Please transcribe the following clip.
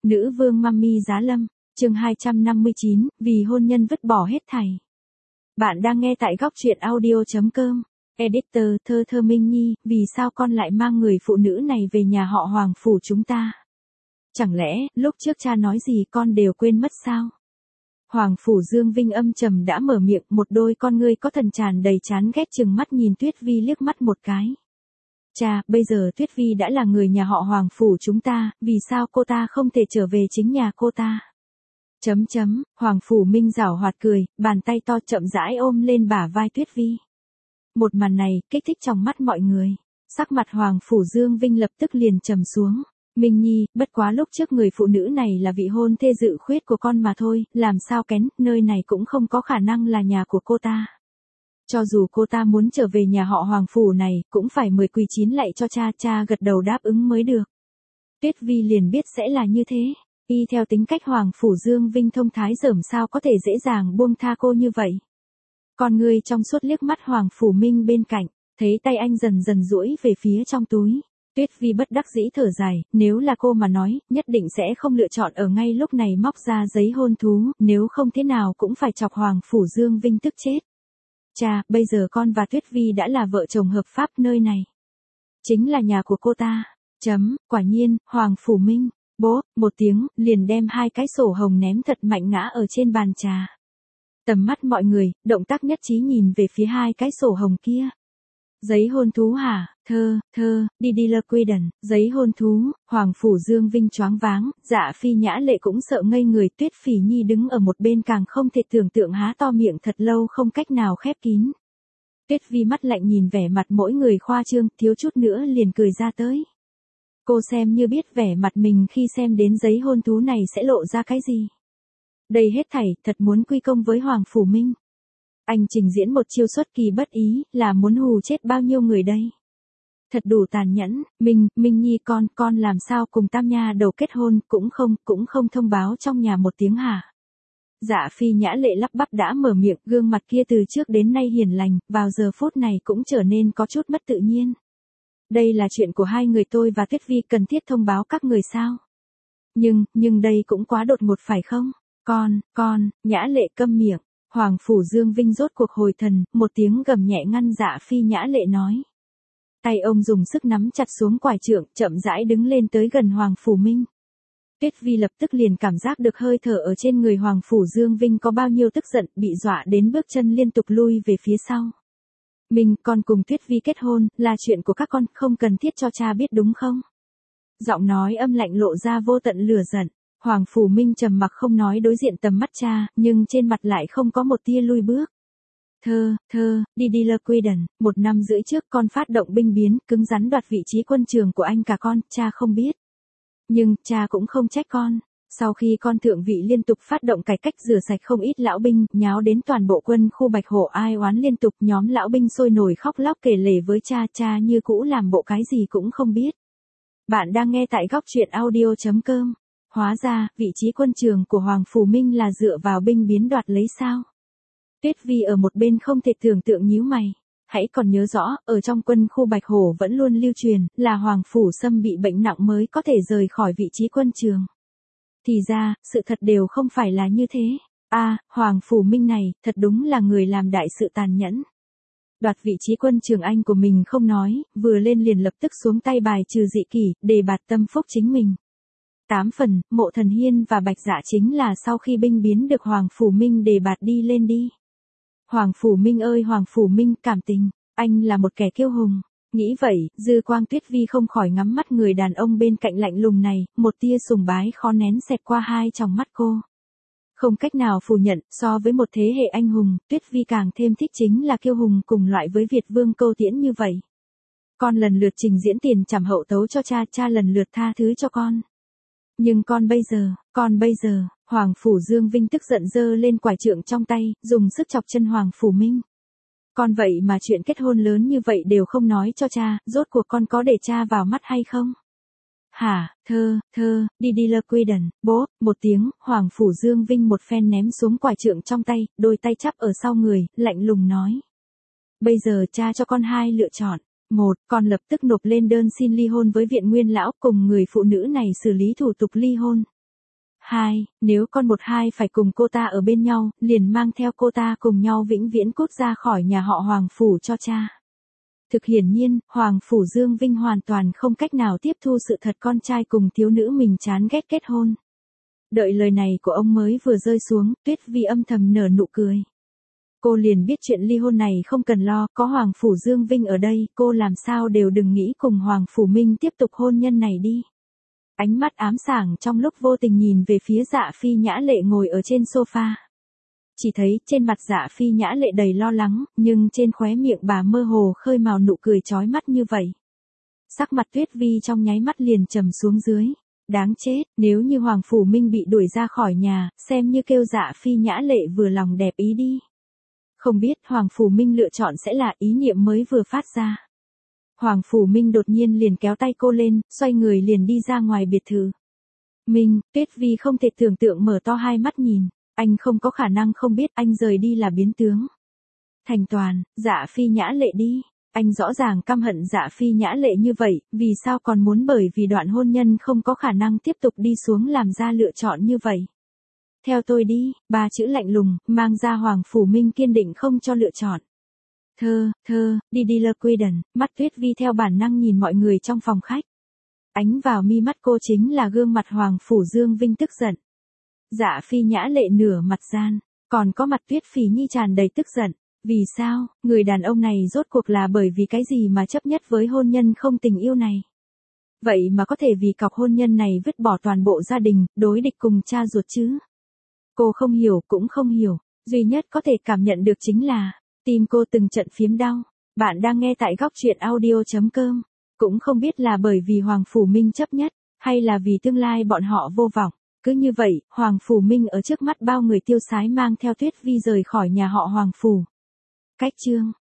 Nữ vương Mummy Giá Lâm, chương 259, vì hôn nhân vứt bỏ hết thảy. Bạn đang nghe tại góc truyện audio.com. Editor, Thơ Minh Nhi, vì sao con lại mang người phụ nữ này về nhà họ Hoàng phủ chúng ta? Chẳng lẽ, lúc trước cha nói gì con đều quên mất sao? Hoàng phủ Dương Vinh âm trầm đã mở miệng, một đôi con ngươi có thần tràn đầy chán ghét chừng mắt nhìn Tuyết Vi liếc mắt một cái. Cha, bây giờ Tuyết Vi đã là người nhà họ Hoàng phủ chúng ta, vì sao cô ta không thể trở về chính nhà cô ta? Hoàng phủ Minh giảo hoạt cười, bàn tay to chậm rãi ôm lên bả vai Tuyết Vi. Một màn này, kích thích trong mắt mọi người. Sắc mặt Hoàng phủ Dương Vinh lập tức liền trầm xuống. Minh Nhi, bất quá lúc trước người phụ nữ này là vị hôn thê dự khuyết của con mà thôi, làm sao kén, nơi này cũng không có khả năng là nhà của cô ta. Cho dù cô ta muốn trở về nhà họ Hoàng phủ này, cũng phải 10 quỳ 9 lạy cho cha gật đầu đáp ứng mới được. Tuyết Vi liền biết sẽ là như thế. Y theo tính cách Hoàng phủ Dương Vinh thông thái dởm sao có thể dễ dàng buông tha cô như vậy. Con người trong suốt liếc mắt Hoàng phủ Minh bên cạnh, thấy tay anh dần dần duỗi về phía trong túi. Tuyết Vi bất đắc dĩ thở dài, nếu là cô mà nói, nhất định sẽ không lựa chọn ở ngay lúc này móc ra giấy hôn thú, nếu không thế nào cũng phải chọc Hoàng phủ Dương Vinh tức chết. Cha, bây giờ con và Tuyết Vi đã là vợ chồng hợp pháp, nơi này chính là nhà của cô ta. Quả nhiên, Hoàng phủ Minh, bố, một tiếng, liền đem hai cái sổ hồng ném thật mạnh ngã ở trên bàn trà. Tầm mắt mọi người, động tác nhất trí nhìn về phía hai cái sổ hồng kia. Giấy hôn thú hả? Đi Queden, giấy hôn thú. Hoàng phủ Dương Vinh choáng váng, Dạ Phi Nhã Lệ cũng sợ ngây người. Tuyết Phỉ Nhi đứng ở một bên càng không thể tưởng tượng, há to miệng thật lâu không cách nào khép kín. Tuyết Vi mắt lạnh nhìn vẻ mặt mỗi người khoa trương, thiếu chút nữa liền cười ra tới. Cô xem như biết vẻ mặt mình khi xem đến giấy hôn thú này sẽ lộ ra cái gì. Đây hết thảy, thật muốn quy công với Hoàng phủ Minh. Anh trình diễn một chiêu xuất kỳ bất ý, là muốn hù chết bao nhiêu người đây. Thật đủ tàn nhẫn. Minh Nhi con làm sao cùng Tam Nha Đầu kết hôn, cũng không thông báo trong nhà một tiếng hả? Dạ Phi Nhã Lệ lắp bắp đã mở miệng, gương mặt kia từ trước đến nay hiền lành, vào giờ phút này cũng trở nên có chút mất tự nhiên. Đây là chuyện của hai người tôi và Tuyết Vi, cần thiết thông báo các người sao? Nhưng đây cũng quá đột ngột phải không? Con, Nhã Lệ câm miệng. Hoàng phủ Dương Vinh rốt cuộc hồi thần, một tiếng gầm nhẹ ngăn Dạ Phi Nhã Lệ nói. Tay ông dùng sức nắm chặt xuống quải trượng, chậm rãi đứng lên tới gần Hoàng phủ Minh. Tuyết Vi lập tức liền cảm giác được hơi thở ở trên người Hoàng phủ Dương Vinh có bao nhiêu tức giận, bị dọa đến bước chân liên tục lui về phía sau. Mình, con cùng Tuyết Vi kết hôn, là chuyện của các con, không cần thiết cho cha biết đúng không? Giọng nói âm lạnh lộ ra vô tận lửa giận. Hoàng phủ Minh trầm mặc không nói đối diện tầm mắt cha, nhưng trên mặt lại không có một tia lui bước. Đi Queden, 1 năm rưỡi trước con phát động binh biến, cứng rắn đoạt vị trí quân trường của anh cả con, cha không biết. Nhưng, cha cũng không trách con. Sau khi con thượng vị liên tục phát động cải cách rửa sạch không ít lão binh, nháo đến toàn bộ quân khu Bạch Hổ ai oán liên tục, nhóm lão binh sôi nổi khóc lóc kể lể với cha như cũ làm bộ cái gì cũng không biết. Bạn đang nghe tại góc truyện audio.com. Hóa ra, vị trí quân trường của Hoàng phủ Minh là dựa vào binh biến đoạt lấy sao? Tuyết Vi ở một bên không thể tưởng tượng nhíu mày. Hãy còn nhớ rõ, ở trong quân khu Bạch Hổ vẫn luôn lưu truyền, là Hoàng phủ Sâm bị bệnh nặng mới có thể rời khỏi vị trí quân trường. Thì ra, sự thật đều không phải là như thế. Hoàng phủ Minh này, thật đúng là người làm đại sự tàn nhẫn. Đoạt vị trí quân trường anh của mình không nói, vừa lên liền lập tức xuống tay bài trừ dị kỷ, đề bạt tâm phúc chính mình. 8 phần, Mộ Thần Hiên và Bạch Dạ chính là sau khi binh biến được Hoàng phủ Minh đề bạt đi lên đi. Hoàng phủ Minh ơi Hoàng phủ Minh, cảm tình, anh là một kẻ kiêu hùng. Nghĩ vậy, dư quang Tuyết Vi không khỏi ngắm mắt người đàn ông bên cạnh lạnh lùng này, một tia sùng bái khó nén xẹt qua hai tròng mắt cô. Không cách nào phủ nhận, so với một thế hệ anh hùng, Tuyết Vi càng thêm thích chính là kiêu hùng cùng loại với Việt Vương Câu Tiễn như vậy. Con lần lượt trình diễn tiền trảm hậu tấu cho cha lần lượt tha thứ cho con. Nhưng con bây giờ, Hoàng phủ Dương Vinh tức giận giơ lên quải trượng trong tay, dùng sức chọc chân Hoàng phủ Minh. Con vậy mà chuyện kết hôn lớn như vậy đều không nói cho cha, rốt cuộc con có để cha vào mắt hay không? Hả, đi Queden, bố, một tiếng, Hoàng phủ Dương Vinh một phen ném xuống quải trượng trong tay, đôi tay chắp ở sau người, lạnh lùng nói. Bây giờ cha cho con hai lựa chọn. 1. Con lập tức nộp lên đơn xin ly hôn với Viện Nguyên Lão, cùng người phụ nữ này xử lý thủ tục ly hôn. 2, nếu con một hai phải cùng cô ta ở bên nhau, liền mang theo cô ta cùng nhau vĩnh viễn cút ra khỏi nhà họ Hoàng Phủ cho cha. Thực hiển nhiên, Hoàng Phủ Dương Vinh hoàn toàn không cách nào tiếp thu sự thật con trai cùng thiếu nữ mình chán ghét kết hôn. Đợi lời này của ông mới vừa rơi xuống, Tuyết Vi âm thầm nở nụ cười. Cô liền biết chuyện ly hôn này không cần lo, có Hoàng Phủ Dương Vinh ở đây, cô làm sao đều đừng nghĩ cùng Hoàng Phủ Minh tiếp tục hôn nhân này đi. Ánh mắt ám sảng trong lúc vô tình nhìn về phía Dạ Phi Nhã Lệ ngồi ở trên sofa. Chỉ thấy trên mặt Dạ Phi Nhã Lệ đầy lo lắng, nhưng trên khóe miệng bà mơ hồ khơi mào nụ cười chói mắt như vậy. Sắc mặt Tuyết Vi trong nháy mắt liền trầm xuống dưới. Đáng chết, nếu như Hoàng Phủ Minh bị đuổi ra khỏi nhà, xem như kêu Dạ Phi Nhã Lệ vừa lòng đẹp ý đi. Không biết Hoàng Phủ Minh lựa chọn sẽ là ý niệm mới vừa phát ra. Hoàng Phủ Minh đột nhiên liền kéo tay cô lên, xoay người liền đi ra ngoài biệt thự. Minh, Tuyết Vi không thể tưởng tượng mở to hai mắt nhìn, anh không có khả năng không biết anh rời đi là biến tướng. Thành Toàn, Dạ Phi Nhã Lệ đi, anh rõ ràng căm hận Dạ Phi Nhã Lệ như vậy, vì sao còn muốn bởi vì đoạn hôn nhân không có khả năng tiếp tục đi xuống làm ra lựa chọn như vậy. Theo tôi đi, ba chữ lạnh lùng, mang ra Hoàng Phủ Minh kiên định không cho lựa chọn. Đi Queden, mắt Tuyết Vi theo bản năng nhìn mọi người trong phòng khách. Ánh vào mi mắt cô chính là gương mặt Hoàng Phủ Dương Vinh tức giận. Dạ Phi Nhã Lệ nửa mặt gian, còn có mặt Tuyết Phỉ Nhi tràn đầy tức giận. Vì sao, người đàn ông này rốt cuộc là bởi vì cái gì mà chấp nhất với hôn nhân không tình yêu này? Vậy mà có thể vì cọc hôn nhân này vứt bỏ toàn bộ gia đình, đối địch cùng cha ruột chứ? Cô không hiểu cũng không hiểu, duy nhất có thể cảm nhận được chính là, tim cô từng trận phiếm đau. Bạn đang nghe tại góc truyện audio.com, cũng không biết là bởi vì Hoàng Phủ Minh chấp nhất, hay là vì tương lai bọn họ vô vọng. Cứ như vậy, Hoàng Phủ Minh ở trước mắt bao người tiêu sái mang theo Tuyết Vi rời khỏi nhà họ Hoàng Phủ. Cách chương